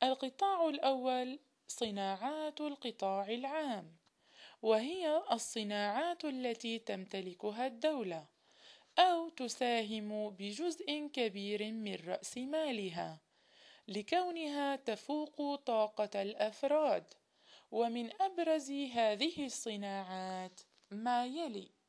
القطاع الأول صناعات القطاع العام، وهي الصناعات التي تمتلكها الدولة أو تساهم بجزء كبير من رأس مالها، لكونها تفوق طاقة الأفراد. ومن أبرز هذه الصناعات ما يلي: